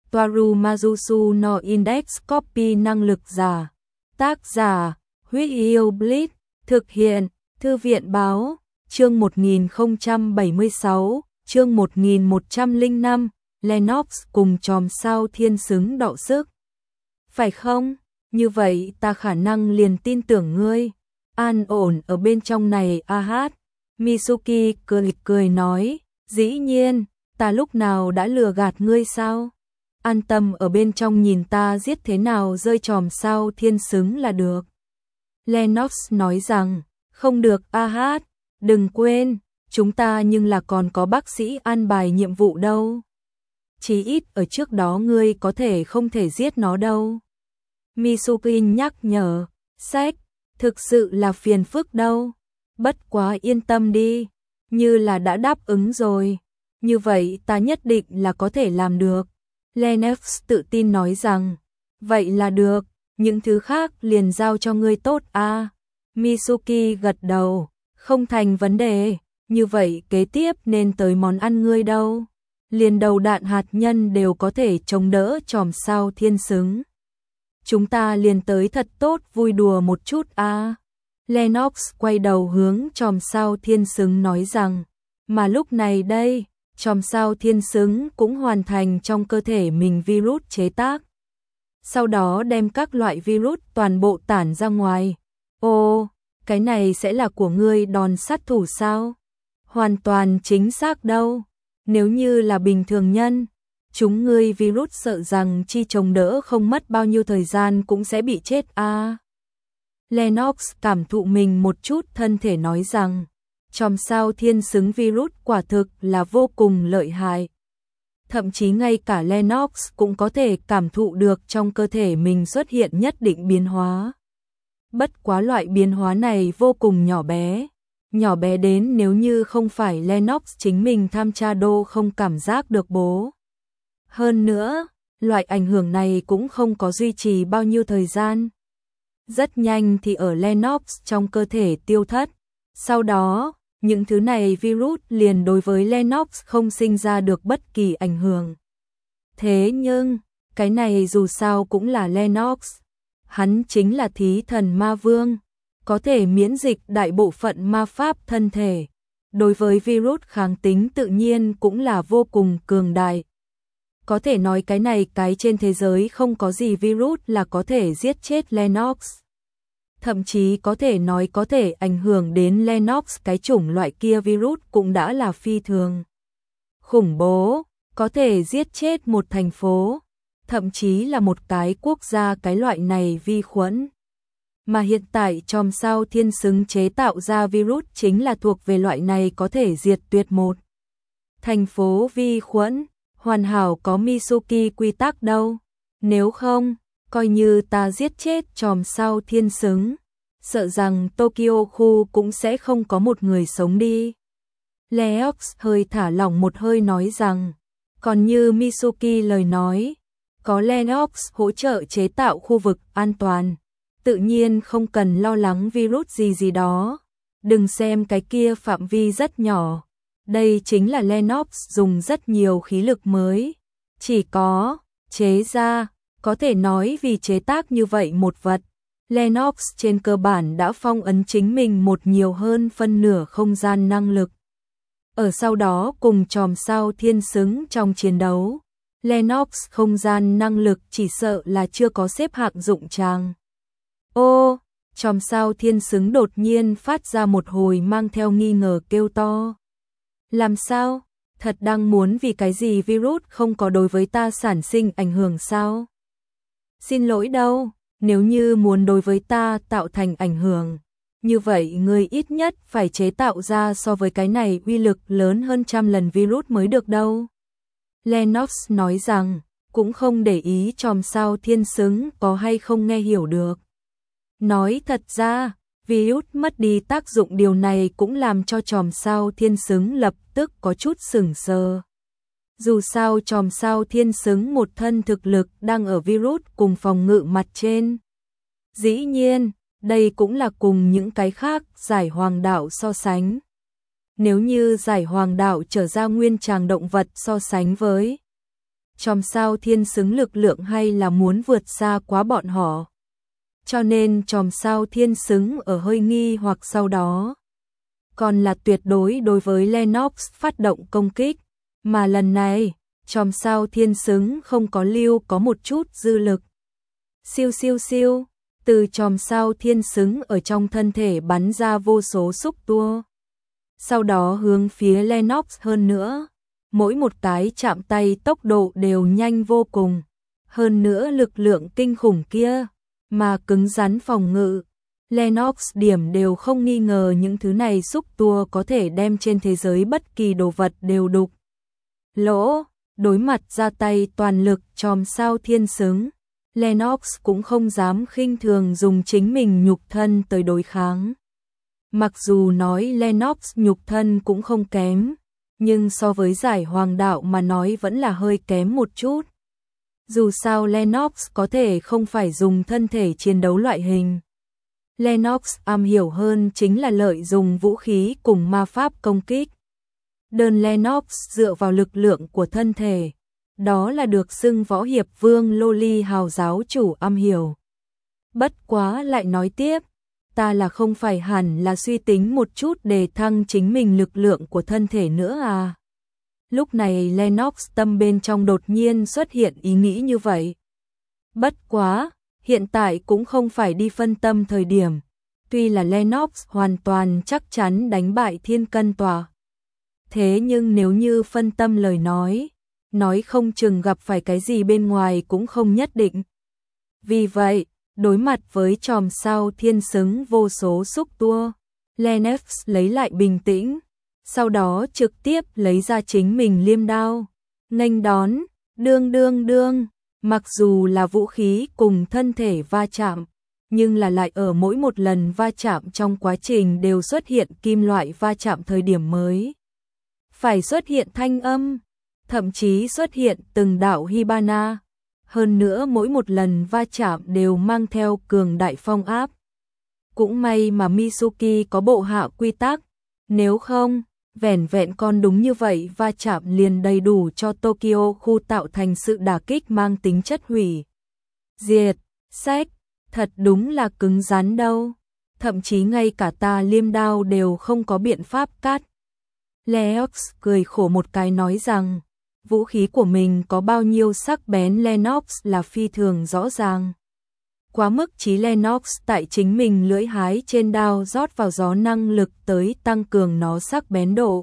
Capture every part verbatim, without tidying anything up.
Toaru Majusu no Index Copy năng lực giả. Tác giả, Huyết Yêu Blitz, thực hiện, Thư viện báo, chương một nghìn không trăm bảy mươi sáu, chương một nghìn một trăm lẻ năm, Lennox cùng chòm sao thiên xứng đọ sức. Phải không? Như vậy ta khả năng liền tin tưởng ngươi. An ổn ở bên trong này a hát. Mitsuki cười cười nói, dĩ nhiên, ta lúc nào đã lừa gạt ngươi sao? An tâm ở bên trong nhìn ta giết thế nào rơi chòm sao thiên xứng là được. Lennox nói rằng, không được a hát, đừng quên, chúng ta nhưng là còn có bác sĩ an bài nhiệm vụ đâu. Chí ít ở trước đó ngươi có thể không thể giết nó đâu. Mitsuki nhắc nhở, sách, thực sự là phiền phức đâu. Bất quá yên tâm đi, như là đã đáp ứng rồi. Như vậy ta nhất định là có thể làm được. Lennox tự tin nói rằng, vậy là được, những thứ khác liền giao cho ngươi tốt a. Mitsuki gật đầu, không thành vấn đề, như vậy kế tiếp nên tới món ăn ngươi đâu. Liền đầu đạn hạt nhân đều có thể chống đỡ chòm sao thiên xứng. Chúng ta liền tới thật tốt vui đùa một chút a. Lennox quay đầu hướng chòm sao thiên xứng nói rằng, mà lúc này đây, chòm sao thiên xứng cũng hoàn thành trong cơ thể mình virus chế tác. Sau đó đem các loại virus toàn bộ tản ra ngoài. Ồ, cái này sẽ là của ngươi đòn sát thủ sao? Hoàn toàn chính xác đâu. Nếu như là bình thường nhân, chúng ngươi virus sợ rằng chi chống đỡ không mất bao nhiêu thời gian cũng sẽ bị chết a. À. Lennox cảm thụ mình một chút thân thể nói rằng, chòm sao thiên xứng virus quả thực là vô cùng lợi hại. Thậm chí ngay cả Lennox cũng có thể cảm thụ được trong cơ thể mình xuất hiện nhất định biến hóa. Bất quá loại biến hóa này vô cùng nhỏ bé. Nhỏ bé đến nếu như không phải Lennox chính mình tham tra đô không cảm giác được bố. Hơn nữa, loại ảnh hưởng này cũng không có duy trì bao nhiêu thời gian. Rất nhanh thì ở Lennox trong cơ thể tiêu thất. Sau đó, những thứ này virus liền đối với Lennox không sinh ra được bất kỳ ảnh hưởng. Thế nhưng, cái này dù sao cũng là Lennox. Hắn chính là thí thần ma vương, có thể miễn dịch đại bộ phận ma pháp thân thể. Đối với virus kháng tính tự nhiên cũng là vô cùng cường đại. Có thể nói cái này cái trên thế giới không có gì virus là có thể giết chết Lennox. Thậm chí có thể nói có thể ảnh hưởng đến Lennox cái chủng loại kia virus cũng đã là phi thường. Khủng bố, có thể giết chết một thành phố, thậm chí là một cái quốc gia cái loại này vi khuẩn. Mà hiện tại chòm sao thiên xứng chế tạo ra virus chính là thuộc về loại này có thể diệt tuyệt một thành phố vi khuẩn, hoàn hảo có Mitsuki quy tắc đâu. Nếu không, coi như ta giết chết chòm sao thiên xứng, sợ rằng Tokyo khu cũng sẽ không có một người sống đi. Lennox hơi thả lỏng một hơi nói rằng, còn như Mitsuki lời nói, có Lennox hỗ trợ chế tạo khu vực an toàn, tự nhiên không cần lo lắng virus gì gì đó. Đừng xem cái kia phạm vi rất nhỏ, đây chính là Lennox dùng rất nhiều khí lực mới, chỉ có chế ra, có thể nói vì chế tác như vậy một vật, Lennox trên cơ bản đã phong ấn chính mình một nhiều hơn phân nửa không gian năng lực. Ở sau đó cùng chòm sao thiên xứng trong chiến đấu, Lennox không gian năng lực chỉ sợ là chưa có xếp hạng dụng tràng. Ô, chòm sao thiên xứng đột nhiên phát ra một hồi mang theo nghi ngờ kêu to. Làm sao? Thật đang muốn vì cái gì virus không có đối với ta sản sinh ảnh hưởng sao? Xin lỗi đâu, nếu như muốn đối với ta tạo thành ảnh hưởng, như vậy người ít nhất phải chế tạo ra so với cái này uy lực lớn hơn trăm lần virus mới được đâu. Lennox nói rằng, cũng không để ý chòm sao thiên xứng có hay không nghe hiểu được. Nói thật ra, virus mất đi tác dụng điều này cũng làm cho chòm sao thiên xứng lập tức có chút sửng sờ. Dù sao chòm sao thiên xứng một thân thực lực đang ở virus cùng phòng ngự mặt trên. Dĩ nhiên, đây cũng là cùng những cái khác giải hoàng đạo so sánh. Nếu như giải hoàng đạo trở ra nguyên tràng động vật so sánh với chòm sao thiên xứng lực lượng hay là muốn vượt xa quá bọn họ. Cho nên chòm sao thiên xứng ở hơi nghi hoặc sau đó. Còn là tuyệt đối đối với Lennox phát động công kích, mà lần này, chòm sao thiên xứng không có lưu có một chút dư lực. Siêu siêu siêu, từ chòm sao thiên xứng ở trong thân thể bắn ra vô số xúc tua. Sau đó hướng phía Lennox hơn nữa, mỗi một cái chạm tay tốc độ đều nhanh vô cùng, hơn nữa lực lượng kinh khủng kia, mà cứng rắn phòng ngự. Lennox điểm đều không nghi ngờ những thứ này xúc tua có thể đem trên thế giới bất kỳ đồ vật đều đục lỗ, đối mặt ra tay toàn lực chòm sao thiên xứng. Lennox cũng không dám khinh thường dùng chính mình nhục thân tới đối kháng. Mặc dù nói Lennox nhục thân cũng không kém, nhưng so với giải hoàng đạo mà nói vẫn là hơi kém một chút. Dù sao Lennox có thể không phải dùng thân thể chiến đấu loại hình. Lennox am hiểu hơn chính là lợi dụng vũ khí cùng ma pháp công kích. Đơn Lennox dựa vào lực lượng của thân thể, đó là được xưng võ hiệp vương Loli hào giáo chủ am hiểu. Bất quá lại nói tiếp, ta là không phải hẳn là suy tính một chút để thăng chính mình lực lượng của thân thể nữa à. Lúc này Lennox tâm bên trong đột nhiên xuất hiện ý nghĩ như vậy. Bất quá, hiện tại cũng không phải đi phân tâm thời điểm. Tuy là Lennox hoàn toàn chắc chắn đánh bại thiên cân tòa. Thế nhưng nếu như phân tâm lời nói, nói không chừng gặp phải cái gì bên ngoài cũng không nhất định. Vì vậy, đối mặt với chòm sao thiên xứng vô số xúc tua, Lennox lấy lại bình tĩnh, sau đó trực tiếp lấy ra chính mình liêm đao, nghênh đón, đương đương đương, mặc dù là vũ khí cùng thân thể va chạm, nhưng là lại ở mỗi một lần va chạm trong quá trình đều xuất hiện kim loại va chạm thời điểm mới. Phải xuất hiện thanh âm, thậm chí xuất hiện từng đạo Hibana. Hơn nữa mỗi một lần va chạm đều mang theo cường đại phong áp. Cũng may mà Mitsuki có bộ hạ quy tắc, nếu không, vẻn vẹn con đúng như vậy va chạm liền đầy đủ cho Tokyo khu tạo thành sự đả kích mang tính chất hủy diệt. Sách, thật đúng là cứng rắn đâu, thậm chí ngay cả ta liêm đao đều không có biện pháp cắt. Lennox cười khổ một cái nói rằng, vũ khí của mình có bao nhiêu sắc bén Lennox là phi thường rõ ràng. Quá mức chí Lennox tại chính mình lưỡi hái trên đao rót vào gió năng lực tới tăng cường nó sắc bén độ.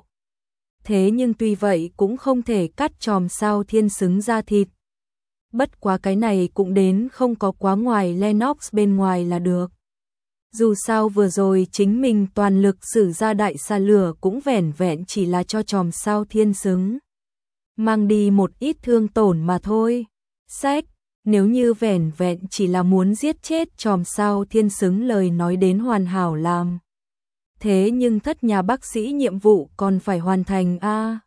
Thế nhưng tuy vậy cũng không thể cắt chòm sao thiên xứng ra thịt. Bất quá cái này cũng đến không có quá ngoài Lennox bên ngoài là được. Dù sao vừa rồi chính mình toàn lực sử ra đại xà lửa cũng vẻn vẹn chỉ là cho chòm sao thiên xứng mang đi một ít thương tổn mà thôi. Sách, nếu như vẻn vẹn chỉ là muốn giết chết chòm sao thiên xứng lời nói đến hoàn hảo làm. Thế nhưng thất nhà bác sĩ nhiệm vụ còn phải hoàn thành a. À,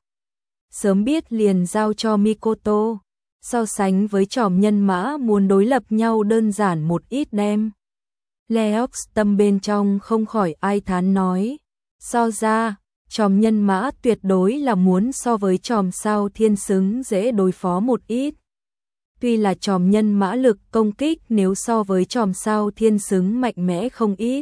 sớm biết liền giao cho Mikoto, so sánh với chòm nhân mã muốn đối lập nhau đơn giản một ít đem. Lennox tâm bên trong không khỏi ai thán nói, so ra, chòm nhân mã tuyệt đối là muốn so với chòm sao thiên xứng dễ đối phó một ít. Tuy là chòm nhân mã lực công kích nếu so với chòm sao thiên xứng mạnh mẽ không ít.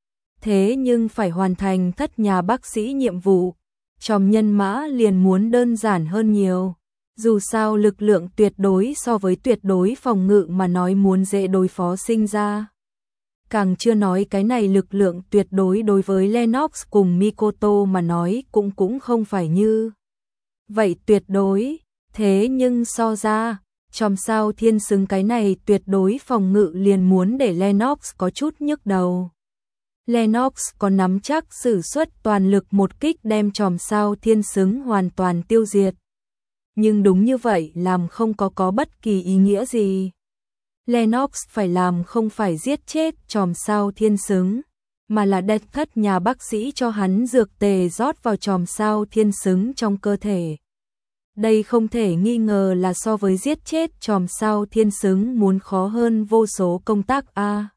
Thế nhưng phải hoàn thành thất nhà bác sĩ nhiệm vụ, chòm nhân mã liền muốn đơn giản hơn nhiều. Dù sao lực lượng tuyệt đối so với tuyệt đối phòng ngự mà nói muốn dễ đối phó sinh ra. Càng chưa nói cái này lực lượng tuyệt đối đối với Lennox cùng Mikoto mà nói cũng cũng không phải như vậy tuyệt đối. Thế nhưng so ra, chòm sao thiên xứng cái này tuyệt đối phòng ngự liền muốn để Lennox có chút nhức đầu. Lennox có nắm chắc sử xuất toàn lực một kích đem chòm sao thiên xứng hoàn toàn tiêu diệt. Nhưng đúng như vậy làm không có có bất kỳ ý nghĩa gì. Lennox phải làm không phải giết chết chòm sao thiên xứng, mà là đặt thất nhà bác sĩ cho hắn dược tề rót vào chòm sao thiên xứng trong cơ thể. Đây không thể nghi ngờ là so với giết chết chòm sao thiên xứng muốn khó hơn vô số công tác a. À,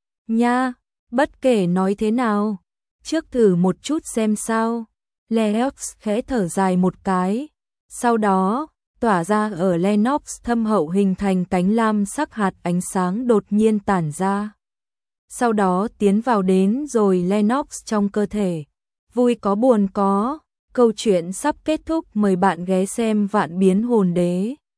nha, bất kể nói thế nào, trước thử một chút xem sao. Lennox khẽ thở dài một cái, sau đó, tỏa ra ở Lennox thâm hậu hình thành cánh lam sắc hạt ánh sáng đột nhiên tản ra. Sau đó tiến vào đến rồi Lennox trong cơ thể. Vui có buồn có, câu chuyện sắp kết thúc, mời bạn ghé xem Vạn Biến Hồn Đế.